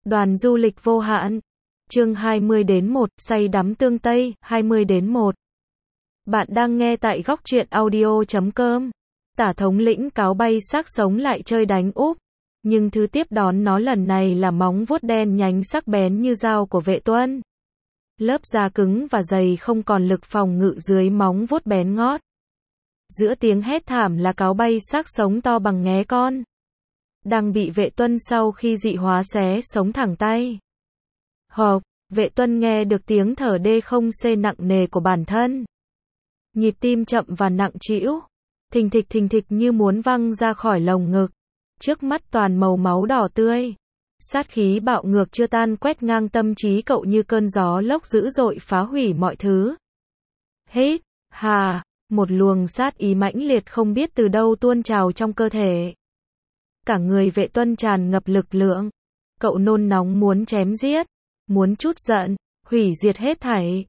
Đoàn du lịch vô hạn. Chương 20-1, say đắm tương Tây, 20-1. Bạn đang nghe tại góc truyện audio.com. Tả thống lĩnh cáo bay xác sống lại chơi đánh úp. Nhưng thứ tiếp đón nó lần này là móng vuốt đen nhánh sắc bén như dao của Vệ Tuân. Lớp da cứng và dày không còn lực phòng ngự dưới móng vuốt bén ngót. Giữa tiếng hét thảm là cáo bay xác sống to bằng nghé con. Đang bị Vệ Tuân sau khi dị hóa xé sống thẳng tay. Hộp, Vệ Tuân nghe được tiếng thở đê không xê nặng nề của bản thân. Nhịp tim chậm và nặng trĩu. Thình thịch như muốn văng ra khỏi lồng ngực. Trước mắt toàn màu máu đỏ tươi. Sát khí bạo ngược chưa tan quét ngang tâm trí cậu như cơn gió lốc dữ dội phá hủy mọi thứ. Hít, hà, một luồng sát ý mãnh liệt không biết từ đâu tuôn trào trong cơ thể. Cả người Vệ Tuân tràn ngập lực lượng. Cậu nôn nóng muốn chém giết, muốn trút giận, hủy diệt hết thảy.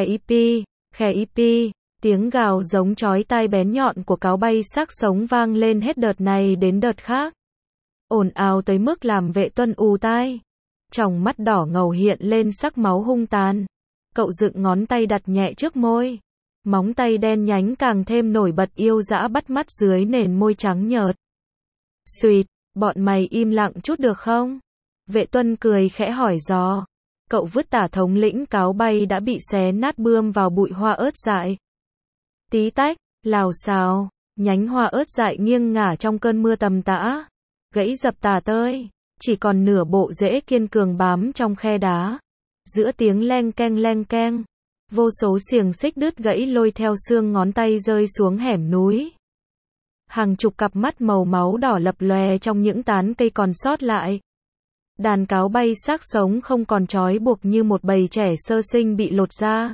Khè ipi, tiếng gào giống chói tai bén nhọn của cáo bay xác sống vang lên hết đợt này đến đợt khác. Ồn ào tới mức làm Vệ Tuân ù tai. Tròng mắt đỏ ngầu hiện lên sắc máu hung tàn. Cậu dựng ngón tay đặt nhẹ trước môi. Móng tay đen nhánh càng thêm nổi bật yêu dã bắt mắt dưới nền môi trắng nhợt. Xuyệt, bọn mày im lặng chút được không? Vệ Tuân cười khẽ hỏi dò. Cậu vứt tả thống lĩnh cáo bay đã bị xé nát bươm vào bụi hoa ớt dại. Tí tách, lào xào, nhánh hoa ớt dại nghiêng ngả trong cơn mưa tầm tã. Gãy dập tả tơi, chỉ còn nửa bộ rễ kiên cường bám trong khe đá. Giữa tiếng leng keng, vô số xiềng xích đứt gãy lôi theo xương ngón tay rơi xuống hẻm núi. Hàng chục cặp mắt màu máu đỏ lập lòe trong những tán cây còn sót lại. Đàn cáo bay xác sống không còn trói buộc như một bầy trẻ sơ sinh bị lột da.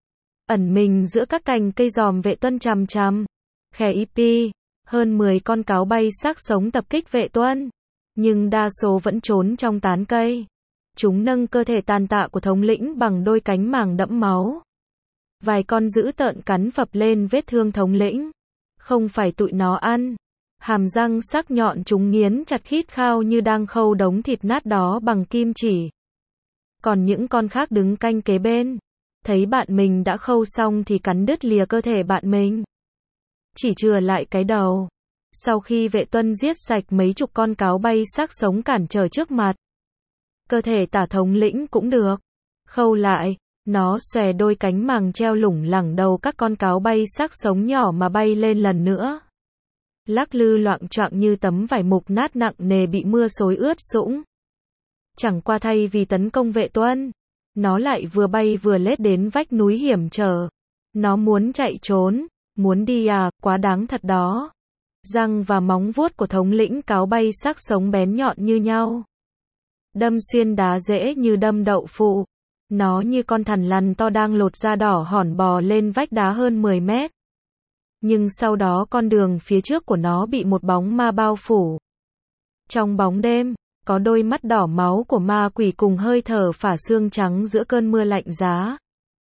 Ẩn mình giữa các cành cây giòm Vệ Tuân chằm chằm. Khè ipi, hơn 10 con cáo bay xác sống tập kích Vệ Tuân. Nhưng đa số vẫn trốn trong tán cây. Chúng nâng cơ thể tàn tạ của thống lĩnh bằng đôi cánh màng đẫm máu. Vài con dữ tợn cắn phập lên vết thương thống lĩnh. Không phải tụi nó ăn. Hàm răng sắc nhọn chúng nghiến chặt khít khao như đang khâu đống thịt nát đó bằng kim chỉ. Còn những con khác đứng canh kế bên. Thấy bạn mình đã khâu xong thì cắn đứt lìa cơ thể bạn mình. Chỉ chừa lại cái đầu. Sau khi Vệ Tuân giết sạch mấy chục con cáo bay xác sống cản trở trước mặt. Cơ thể tả thống lĩnh cũng được. Khâu lại. Nó xòe đôi cánh màng treo lủng lẳng đầu các con cáo bay xác sống nhỏ mà bay lên lần nữa. Lắc lư loạng choạng như tấm vải mục nát nặng nề bị mưa xối ướt sũng. Chẳng qua thay vì tấn công Vệ Tuân, nó lại vừa bay vừa lết đến vách núi hiểm trở. Nó muốn chạy trốn, muốn đi à, quá đáng thật đó. Răng và móng vuốt của thống lĩnh cáo bay xác sống bén nhọn như nhau. Đâm xuyên đá rễ như đâm đậu phụ. Nó như con thằn lằn to đang lột da đỏ hòn bò lên vách đá hơn 10 mét. Nhưng sau đó con đường phía trước của nó bị một bóng ma bao phủ. Trong bóng đêm, có đôi mắt đỏ máu của ma quỷ cùng hơi thở phả xương trắng giữa cơn mưa lạnh giá.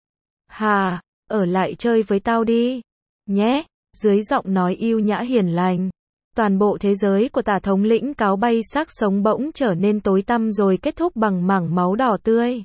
Hà, ở lại chơi với tao đi. Nhé, dưới giọng nói yêu nhã hiền lành. Toàn bộ thế giới của tả thống lĩnh cáo bay xác sống bỗng trở nên tối tăm rồi kết thúc bằng mảng máu đỏ tươi.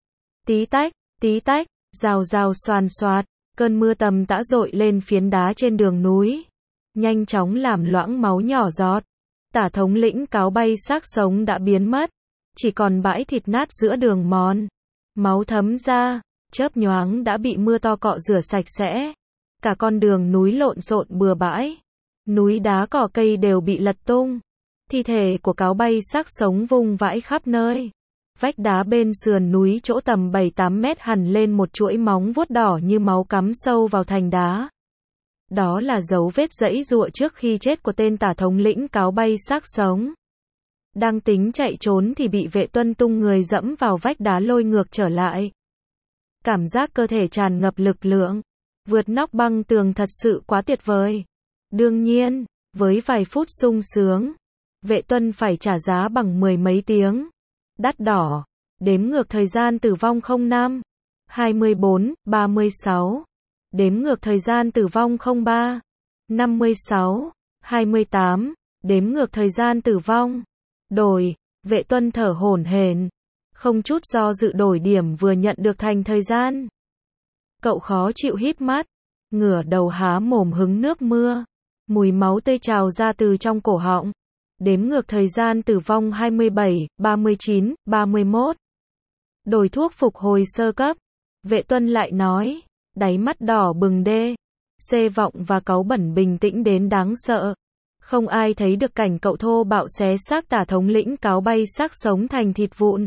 Tí tách, rào xoàn xoạt, cơn mưa tầm tã dội lên phiến đá trên đường núi. Nhanh chóng làm loãng máu nhỏ giọt. Tả thống lĩnh cáo bay xác sống đã biến mất. Chỉ còn bãi thịt nát giữa đường mòn. Máu thấm ra, chớp nhoáng đã bị mưa to cọ rửa sạch sẽ. Cả con đường núi lộn xộn bừa bãi. Núi đá cỏ cây đều bị lật tung. Thi thể của cáo bay xác sống vung vãi khắp nơi. Vách đá bên sườn núi chỗ tầm 7-8 mét hằn lên một chuỗi móng vuốt đỏ như máu cắm sâu vào thành đá. Đó là dấu vết giãy giụa trước khi chết của tên tả thống lĩnh cáo bay xác sống. Đang tính chạy trốn thì bị Vệ Tuân tung người dẫm vào vách đá lôi ngược trở lại. Cảm giác cơ thể tràn ngập lực lượng. Vượt nóc băng tường thật sự quá tuyệt vời. Đương nhiên, với vài phút sung sướng, Vệ Tuân phải trả giá bằng 10 mấy tiếng. Đắt đỏ. Đếm ngược thời gian tử vong 05, 24, 36. Đếm ngược thời gian tử vong 03, 56, 28. Đếm ngược thời gian tử vong. Đổi. Vệ Tuân thở hổn hển. Không chút do dự đổi điểm vừa nhận được thành thời gian. Cậu khó chịu híp mắt, ngửa đầu há mồm hứng nước mưa. Mùi máu tươi trào ra từ trong cổ họng. Đếm ngược thời gian tử vong 27, 39, 31. Đổi thuốc phục hồi sơ cấp. Vệ Tuân lại nói, đáy mắt đỏ bừng đê. Xê vọng và cáu bẩn bình tĩnh đến đáng sợ. Không ai thấy được cảnh cậu thô bạo xé xác Tả thống lĩnh cáo bay xác sống thành thịt vụn.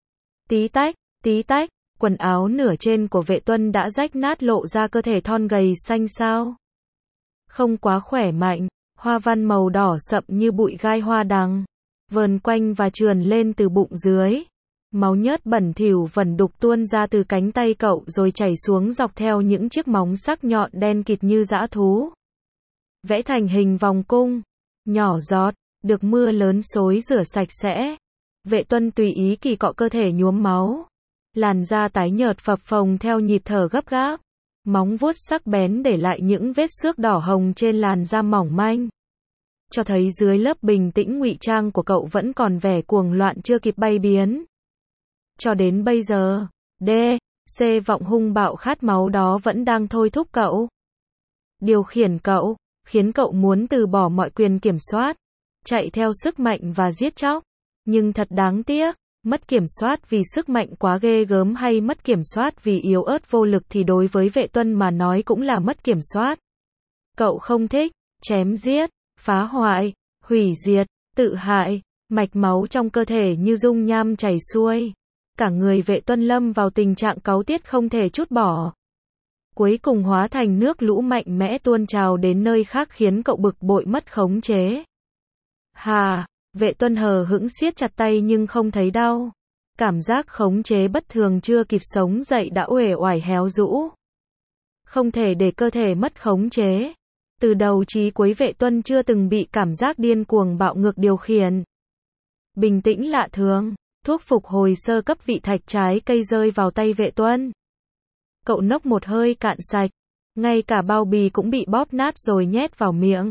Tí tách, quần áo nửa trên của Vệ Tuân đã rách nát lộ ra cơ thể thon gầy xanh xao. Không quá khỏe mạnh, hoa văn màu đỏ sậm như bụi gai hoa đằng, vờn quanh và trườn lên từ bụng dưới. Máu nhớt bẩn thỉu vẩn đục tuôn ra từ cánh tay cậu rồi chảy xuống dọc theo những chiếc móng sắc nhọn đen kịt như dã thú. Vẽ thành hình vòng cung, nhỏ giọt, được mưa lớn xối rửa sạch sẽ. Vệ Tuân tùy ý kỳ cọ cơ thể nhuốm máu. Làn da tái nhợt phập phồng theo nhịp thở gấp gáp. Móng vuốt sắc bén để lại những vết xước đỏ hồng trên làn da mỏng manh. Cho thấy dưới lớp bình tĩnh ngụy trang của cậu vẫn còn vẻ cuồng loạn chưa kịp bay biến. Cho đến bây giờ, C vọng hung bạo khát máu đó vẫn đang thôi thúc cậu. Điều khiển cậu, khiến cậu muốn từ bỏ mọi quyền kiểm soát, chạy theo sức mạnh và giết chóc. Nhưng thật đáng tiếc, mất kiểm soát vì sức mạnh quá ghê gớm hay mất kiểm soát vì yếu ớt vô lực thì đối với Vệ Tuân mà nói cũng là mất kiểm soát. Cậu không thích chém giết, phá hoại, hủy diệt, tự hại, mạch máu trong cơ thể như dung nham chảy xuôi. Cả người Vệ Tuân lâm vào tình trạng cáu tiết không thể trút bỏ. Cuối cùng hóa thành nước lũ mạnh mẽ tuôn trào đến nơi khác khiến cậu bực bội mất khống chế. Vệ Tuân hờ hững siết chặt tay nhưng không thấy đau. Cảm giác khống chế bất thường chưa kịp sống dậy đã uể oải héo rũ. Không thể để cơ thể mất khống chế. Từ đầu chí cuối Vệ Tuân chưa từng bị cảm giác điên cuồng bạo ngược điều khiển. Bình tĩnh lạ thường, thuốc phục hồi sơ cấp vị thạch trái cây rơi vào tay Vệ Tuân. Cậu nốc một hơi cạn sạch, ngay cả bao bì cũng bị bóp nát rồi nhét vào miệng.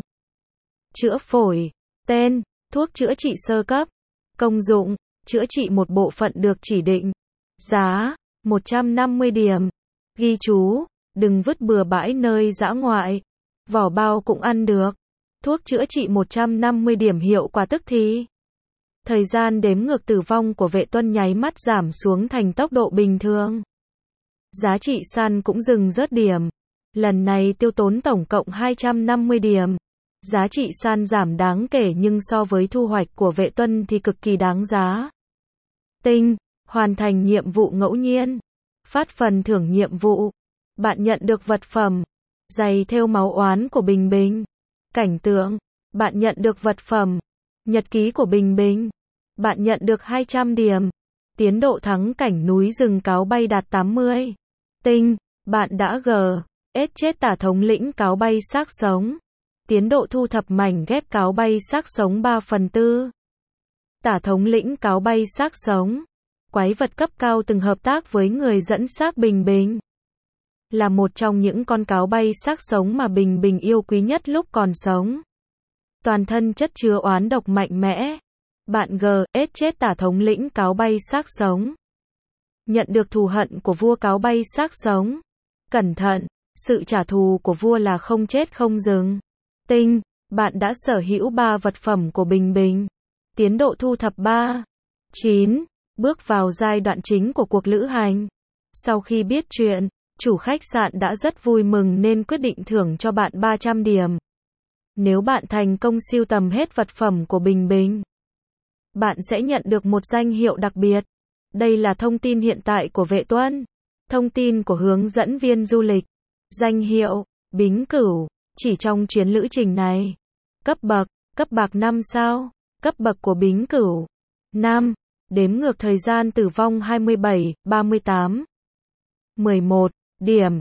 Chữa phổi. Tên, thuốc chữa trị sơ cấp. Công dụng, chữa trị một bộ phận được chỉ định. Giá, 150 điểm. Ghi chú, đừng vứt bừa bãi nơi dã ngoại. Vỏ bao cũng ăn được. Thuốc chữa trị 150 điểm hiệu quả tức thì. Thời gian đếm ngược tử vong của Vệ Tuân nháy mắt giảm xuống thành tốc độ bình thường. Giá trị săn cũng dừng rớt điểm. Lần này tiêu tốn tổng cộng 250 điểm. Giá trị săn giảm đáng kể nhưng so với thu hoạch của Vệ Tuân thì cực kỳ đáng giá. Tinh, hoàn thành nhiệm vụ ngẫu nhiên. Phát phần thưởng nhiệm vụ. Bạn nhận được vật phẩm. Giày thêu máu oán của Bình Bình. Cảnh tượng. Bạn nhận được vật phẩm. Nhật ký của Bình Bình. Bạn nhận được 200 điểm. Tiến độ thắng cảnh núi rừng cáo bay đạt 80. Tinh, bạn đã chết Tả thống lĩnh cáo bay xác sống. Tiến độ thu thập mảnh ghép cáo bay xác sống 3/4. Tả thống lĩnh cáo bay xác sống. Quái vật cấp cao từng hợp tác với người dẫn xác Bình Bình. Là một trong những con cáo bay xác sống mà Bình Bình yêu quý nhất lúc còn sống. Toàn thân chất chứa oán độc mạnh mẽ. Bạn chết Tả thống lĩnh cáo bay xác sống. Nhận được thù hận của vua cáo bay xác sống. Cẩn thận, sự trả thù của vua là không chết không dừng. Tinh, bạn đã sở hữu 3 vật phẩm của Bình Bình. Tiến độ thu thập 3. 9. Bước vào giai đoạn chính của cuộc lữ hành. Sau khi biết chuyện, chủ khách sạn đã rất vui mừng nên quyết định thưởng cho bạn 300 điểm. Nếu bạn thành công sưu tầm hết vật phẩm của Bình Bình, bạn sẽ nhận được một danh hiệu đặc biệt. Đây là thông tin hiện tại của Vệ Tuân. Thông tin của hướng dẫn viên du lịch. Danh hiệu, Bính Cửu. Chỉ trong chuyến lữ trình này. Cấp bậc 5 sao. Cấp bậc của Bính Cửu. 5. Đếm ngược thời gian tử vong 27, 38. 11. Điểm,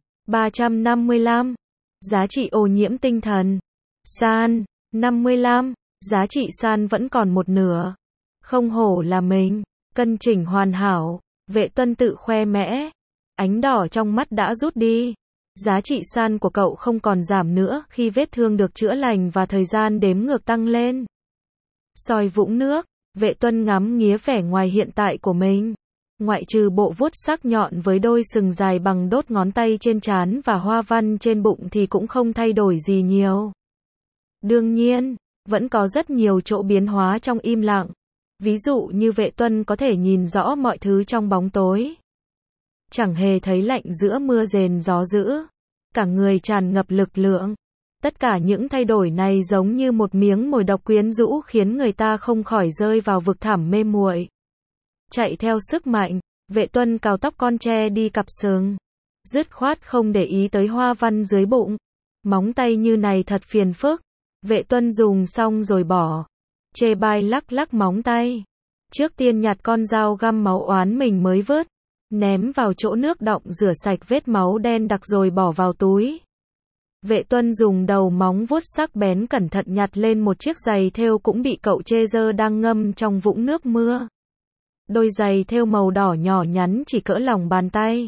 355. Giá trị ô nhiễm tinh thần. San, 55. Giá trị san vẫn còn một nửa. Không hổ là mình. Cân chỉnh hoàn hảo. Vệ Tuân tự khoe mẽ. Ánh đỏ trong mắt đã rút đi. Giá trị san của cậu không còn giảm nữa khi vết thương được chữa lành và thời gian đếm ngược tăng lên. Soi vũng nước, Vệ Tuân ngắm nghía vẻ ngoài hiện tại của mình. Ngoại trừ bộ vuốt sắc nhọn với đôi sừng dài bằng đốt ngón tay trên trán và hoa văn trên bụng thì cũng không thay đổi gì nhiều. Đương nhiên, vẫn có rất nhiều chỗ biến hóa trong im lặng. Ví dụ như Vệ Tuân có thể nhìn rõ mọi thứ trong bóng tối. Chẳng hề thấy lạnh giữa mưa rền gió dữ. Cả người tràn ngập lực lượng. Tất cả những thay đổi này giống như một miếng mồi độc quyến rũ khiến người ta không khỏi rơi vào vực thẳm mê muội. Chạy theo sức mạnh, Vệ Tuân cào tóc con tre đi cặp sừng. Dứt khoát không để ý tới hoa văn dưới bụng. Móng tay như này thật phiền phức. Vệ Tuân dùng xong rồi bỏ. Chê bai lắc lắc móng tay. Trước tiên nhặt con dao găm máu oán mình mới vớt. Ném vào chỗ nước đọng rửa sạch vết máu đen đặc rồi bỏ vào túi. Vệ Tuân dùng đầu móng vuốt sắc bén cẩn thận nhặt lên một chiếc giày thêu cũng bị cậu chê dơ đang ngâm trong vũng nước mưa. Đôi giày thêu màu đỏ nhỏ nhắn chỉ cỡ lòng bàn tay.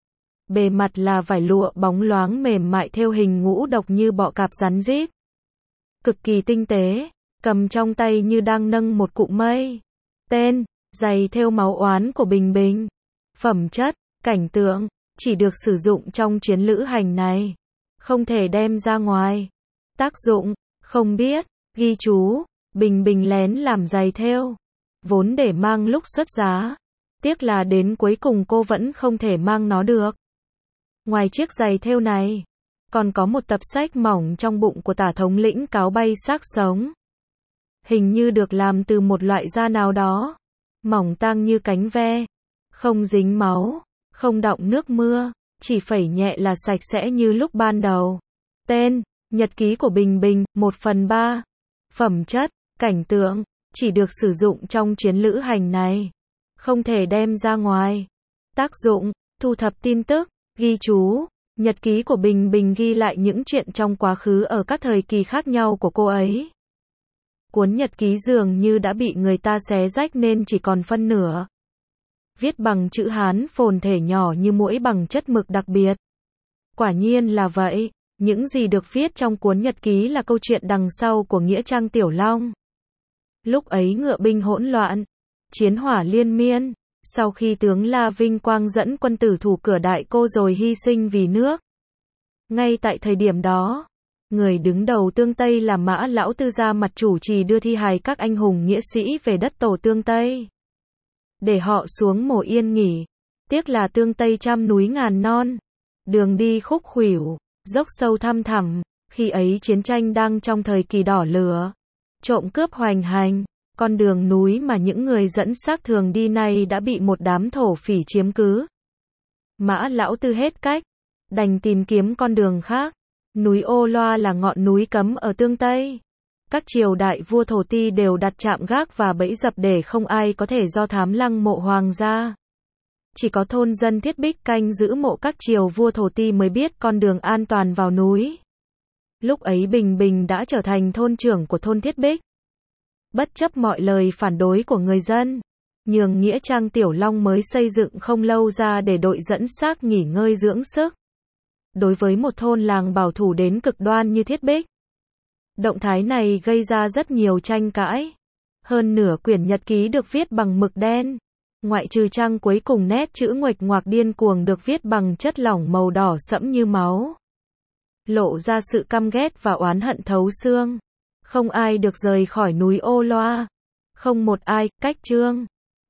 Bề mặt là vải lụa bóng loáng mềm mại thêu hình ngũ độc như bọ cạp rắn rít. Cực kỳ tinh tế, cầm trong tay như đang nâng một cụm mây. Tên, giày thêu máu oán của Bình Bình. Phẩm chất, cảnh tượng, chỉ được sử dụng trong chuyến lữ hành này. Không thể đem ra ngoài. Tác dụng, không biết. Ghi chú, Bình Bình lén làm giày thêu. Vốn để mang lúc xuất giá. Tiếc là đến cuối cùng cô vẫn không thể mang nó được. Ngoài chiếc giày thêu này, còn có một tập sách mỏng trong bụng của tả thống lĩnh cáo bay xác sống. Hình như được làm từ một loại da nào đó. Mỏng tang như cánh ve. Không dính máu, không đọng nước mưa, chỉ phẩy nhẹ là sạch sẽ như lúc ban đầu. Tên, Nhật ký của Bình Bình, 1/3. Phẩm chất, cảnh tượng, chỉ được sử dụng trong chuyến lữ hành này. Không thể đem ra ngoài. Tác dụng, thu thập tin tức, ghi chú. Nhật ký của Bình Bình ghi lại những chuyện trong quá khứ ở các thời kỳ khác nhau của cô ấy. Cuốn nhật ký dường như đã bị người ta xé rách nên chỉ còn phân nửa. Viết bằng chữ Hán phồn thể nhỏ như muỗi bằng chất mực đặc biệt. Quả nhiên là vậy, những gì được viết trong cuốn nhật ký là câu chuyện đằng sau của nghĩa trang Tiểu Long. Lúc ấy ngựa binh hỗn loạn, chiến hỏa liên miên, sau khi tướng La Vinh Quang dẫn quân tử thủ cửa Đại Cô rồi hy sinh vì nước. Ngay tại thời điểm đó, người đứng đầu Tương Tây là Mã Lão Tư ra mặt chủ trì đưa thi hài các anh hùng nghĩa sĩ về đất tổ Tương Tây. Để họ xuống mồ yên nghỉ. Tiếc là Tương Tây trăm núi ngàn non. Đường đi khúc khuỷu, dốc sâu thăm thẳm. Khi ấy chiến tranh đang trong thời kỳ đỏ lửa. Trộm cướp hoành hành. Con đường núi mà những người dẫn xác thường đi nay đã bị một đám thổ phỉ chiếm cứ. Mã Lão Tư hết cách. Đành tìm kiếm con đường khác. Núi Ô Loa là ngọn núi cấm ở Tương Tây. Các triều đại vua thổ ti đều đặt trạm gác và bẫy dập để không ai có thể do thám lăng mộ hoàng gia. Chỉ có thôn dân Thiết Bích canh giữ mộ các triều vua thổ ti mới biết con đường an toàn vào núi. Lúc ấy Bình Bình đã trở thành thôn trưởng của thôn Thiết Bích. Bất chấp mọi lời phản đối của người dân, nhường nghĩa trang Tiểu Long mới xây dựng không lâu ra để đội dẫn xác nghỉ ngơi dưỡng sức. Đối với một thôn làng bảo thủ đến cực đoan như Thiết Bích, động thái này gây ra rất nhiều tranh cãi. Hơn nửa quyển nhật ký được viết bằng mực đen. Ngoại trừ trang cuối cùng nét chữ nguệch ngoạc điên cuồng được viết bằng chất lỏng màu đỏ sẫm như máu. Lộ ra sự căm ghét và oán hận thấu xương. Không ai được rời khỏi núi Ô Loa. Không một ai, cách chương.